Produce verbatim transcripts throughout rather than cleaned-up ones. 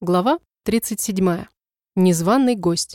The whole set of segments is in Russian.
Глава тридцать седьмая. Незваный гость.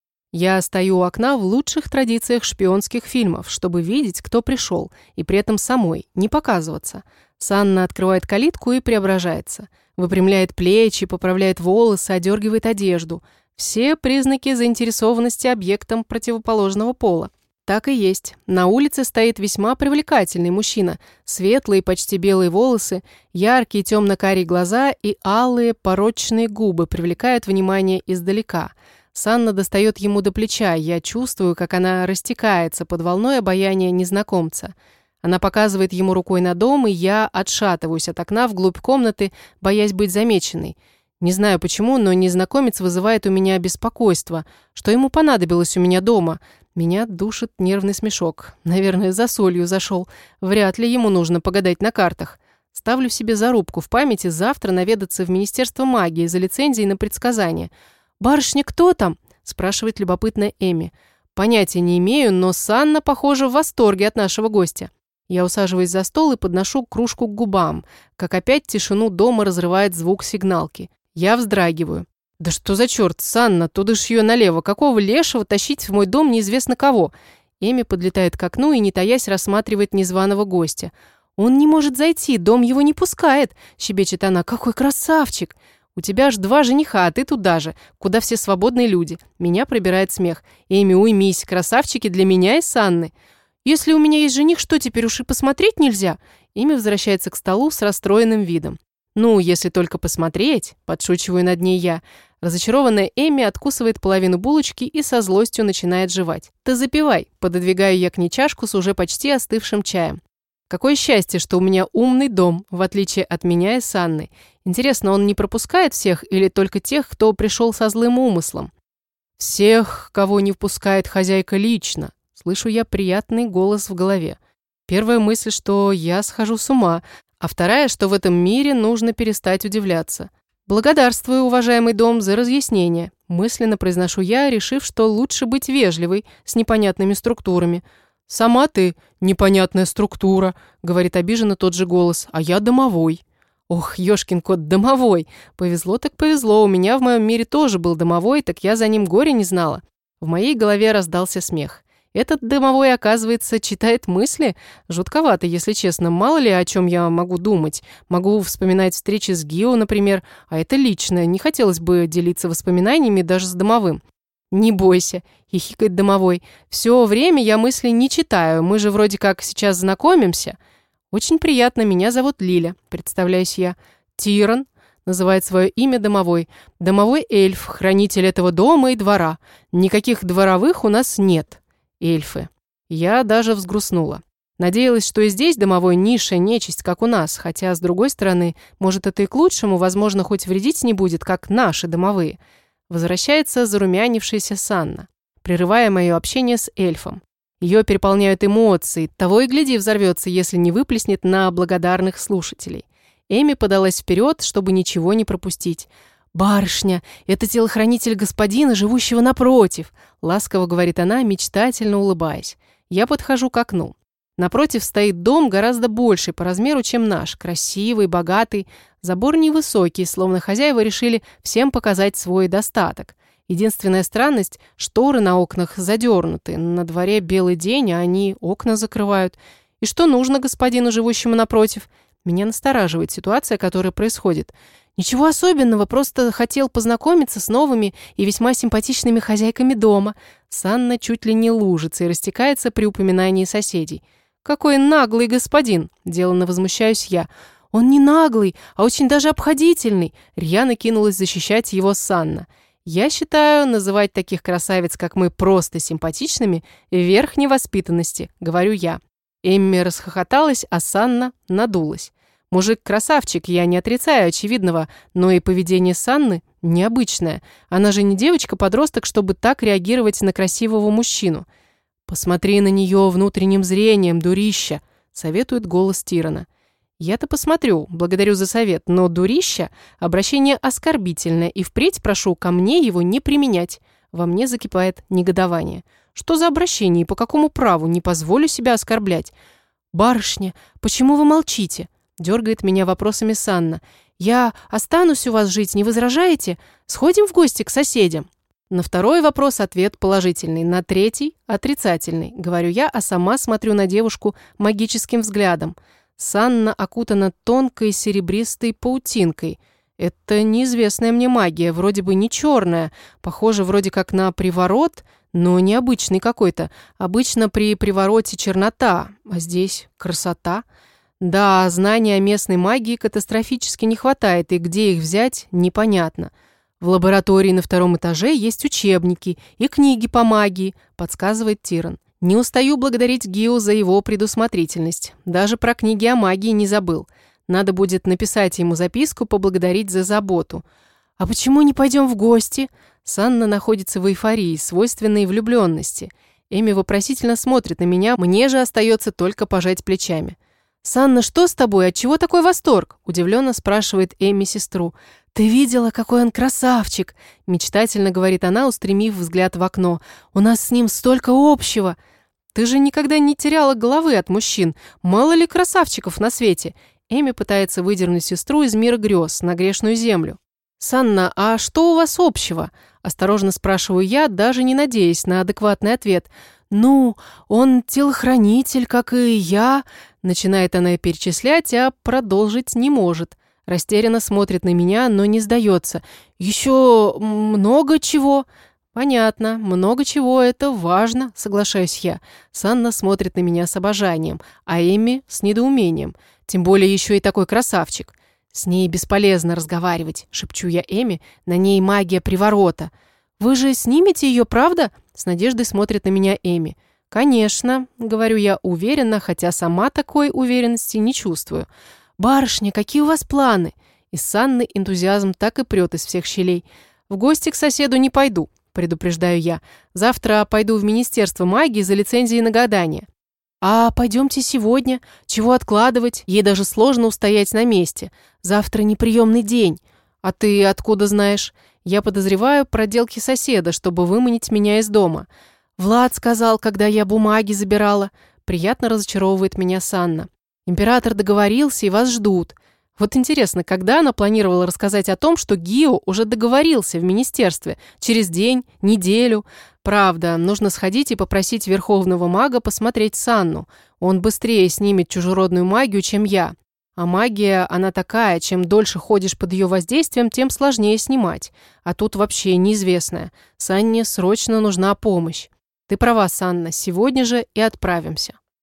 Я стою у окна в лучших традициях шпионских фильмов, чтобы видеть, кто пришел, и при этом самой, не показываться. Санна открывает калитку и преображается. Выпрямляет плечи, поправляет волосы, одергивает одежду. Все признаки заинтересованности объектом противоположного пола. Так и есть. На улице стоит весьма привлекательный мужчина. Светлые, почти белые волосы, яркие темно-карие глаза и алые порочные губы привлекают внимание издалека. Санна достает ему до плеча, я чувствую, как она растекается под волной обаяния незнакомца. Она показывает ему рукой на дом, и я отшатываюсь от окна вглубь комнаты, боясь быть замеченной. Не знаю почему, но незнакомец вызывает у меня беспокойство. Что ему понадобилось у меня дома? Меня душит нервный смешок. Наверное, за солью зашел. Вряд ли ему нужно погадать на картах. Ставлю себе зарубку в памяти завтра наведаться в Министерство магии за лицензией на предсказания. «Барышня, кто там?» – спрашивает любопытная Эми. Понятия не имею, но Санна, похоже, в восторге от нашего гостя. Я усаживаюсь за стол и подношу кружку к губам, как опять тишину дома разрывает звук сигналки. Я вздрагиваю. «Да что за черт, Санна, туда ж ее налево. Какого лешего тащить в мой дом неизвестно кого?» Эми подлетает к окну и, не таясь, рассматривает незваного гостя. «Он не может зайти, дом его не пускает», – щебечет она. «Какой красавчик! У тебя аж два жениха, а ты туда же, куда все свободные люди». Меня пробирает смех. «Эми, уймись, красавчики для меня и Санны». «Если у меня есть жених, что теперь уж и посмотреть нельзя?» Эми возвращается к столу с расстроенным видом. «Ну, если только посмотреть», – подшучиваю над ней я. Разочарованная Эми откусывает половину булочки и со злостью начинает жевать. «Ты запивай», – пододвигаю я к ней чашку с уже почти остывшим чаем. Какое счастье, что у меня умный дом, в отличие от меня и Санны. Интересно, он не пропускает всех или только тех, кто пришел со злым умыслом? «Всех, кого не впускает хозяйка лично», – слышу я приятный голос в голове. Первая мысль, что я схожу с ума, а вторая, что в этом мире нужно перестать удивляться. «Благодарствую, уважаемый дом, за разъяснение», – мысленно произношу я, решив, что лучше быть вежливой с непонятными структурами. «Сама ты непонятная структура», – говорит обиженно тот же голос, – «а я домовой». Ох, ёшкин кот, домовой. Повезло так повезло, у меня в моем мире тоже был домовой, так я за ним горя не знала. В моей голове раздался смех. Этот домовой, оказывается, читает мысли? Жутковато, если честно. Мало ли, о чем я могу думать. Могу вспоминать встречи с Гио, например. А это личное. Не хотелось бы делиться воспоминаниями даже с домовым. «Не бойся», – хихикает домовой. «Все время я мысли не читаю. Мы же вроде как сейчас знакомимся». «Очень приятно. Меня зовут Лиля», – представляюсь я. «Тиран», – называет свое имя домовой. «Домовой эльф, хранитель этого дома и двора. Никаких дворовых у нас нет». Эльфы. Я даже взгрустнула. Надеялась, что и здесь домовой низшая нечисть, как у нас, хотя, с другой стороны, может, это и к лучшему, возможно, хоть вредить не будет, как наши домовые. Возвращается зарумянившаяся Санна, прерывая мое общение с эльфом. Ее переполняют эмоции, того и гляди взорвется, если не выплеснет на благодарных слушателей. Эми подалась вперед, чтобы ничего не пропустить. «Барышня, это телохранитель господина, живущего напротив», ласково говорит она, мечтательно улыбаясь. Я подхожу к окну. Напротив стоит дом гораздо больше по размеру, чем наш, красивый, богатый. Забор невысокий, словно хозяева решили всем показать свой достаток. Единственная странность – шторы на окнах задернуты. На дворе белый день, а они окна закрывают. И что нужно господину, живущему напротив? Меня настораживает ситуация, которая происходит. «Ничего особенного, просто хотел познакомиться с новыми и весьма симпатичными хозяйками дома». Санна чуть ли не лужится и растекается при упоминании соседей. «Какой наглый господин!» – деланно возмущаюсь я. «Он не наглый, а очень даже обходительный!» Рьяно кинулась защищать его Санна. «Я считаю, называть таких красавиц, как мы, просто симпатичными – верх невоспитанности», – говорю я. Эмми расхохоталась, а Санна надулась. Мужик красавчик, я не отрицаю очевидного, но и поведение Санны необычное. Она же не девочка-подросток, чтобы так реагировать на красивого мужчину. «Посмотри на нее внутренним зрением, дурища», — советует голос Тирана. «Я-то посмотрю, благодарю за совет, но дурища — обращение оскорбительное, и впредь прошу ко мне его не применять». Во мне закипает негодование. «Что за обращение и по какому праву? Не позволю себя оскорблять». «Барышня, почему вы молчите?» Дергает меня вопросами Санна. Я останусь у вас жить, не возражаете? Сходим в гости к соседям?» На второй вопрос ответ положительный, на третий – отрицательный, говорю я, а сама смотрю на девушку магическим взглядом. Санна окутана тонкой серебристой паутинкой. Это неизвестная мне магия, вроде бы не черная, похоже вроде как на приворот, но необычный какой-то. Обычно при привороте чернота, а здесь красота. Да, знания о местной магии катастрофически не хватает, и где их взять, непонятно. В лаборатории на втором этаже есть учебники и книги по магии, подсказывает Тиран. Не устаю благодарить Гио за его предусмотрительность. Даже про книги о магии не забыл. Надо будет написать ему записку, поблагодарить за заботу. «А почему не пойдем в гости?» Санна находится в эйфории, свойственной влюбленности. Эми вопросительно смотрит на меня, мне же остается только пожать плечами. «Санна, что с тобой? Отчего такой восторг?» Удивленно спрашивает Эми сестру. «Ты видела, какой он красавчик?» Мечтательно говорит она, устремив взгляд в окно. «У нас с ним столько общего!» «Ты же никогда не теряла головы от мужчин. Мало ли красавчиков на свете!» Эми пытается выдернуть сестру из мира грез на грешную землю. «Санна, а что у вас общего?» Осторожно спрашиваю я, даже не надеясь на адекватный ответ. «Ну, он телохранитель, как и я», начинает она перечислять, а продолжить не может. Растерянно смотрит на меня, но не сдается. «Еще много чего». «Понятно, много чего, это важно», соглашаюсь я. Санна смотрит на меня с обожанием, а Эми с недоумением. Тем более еще и такой красавчик. «С ней бесполезно разговаривать», — шепчу я Эми, «на ней магия приворота». «Вы же снимете ее, правда?» — с надеждой смотрит на меня Эми. «Конечно», — говорю я уверенно, хотя сама такой уверенности не чувствую. «Барышня, какие у вас планы?» Из Санны энтузиазм так и прет из всех щелей. «В гости к соседу не пойду», — предупреждаю я. «Завтра пойду в Министерство магии за лицензией на гадание». «А пойдемте сегодня. Чего откладывать? Ей даже сложно устоять на месте. Завтра неприемный день. А ты откуда знаешь? Я подозреваю проделки соседа, чтобы выманить меня из дома. Влад сказал, когда я бумаги забирала. Приятно разочаровывает меня Санна. Император договорился, и вас ждут». Вот интересно, когда она планировала рассказать о том, что Гио уже договорился в министерстве? Через день, неделю? Правда, нужно сходить и попросить верховного мага посмотреть Санну. Он быстрее снимет чужеродную магию, чем я. А магия, она такая, чем дольше ходишь под ее воздействием, тем сложнее снимать. А тут вообще неизвестная. Санне срочно нужна помощь. Ты права, Санна, сегодня же и отправимся.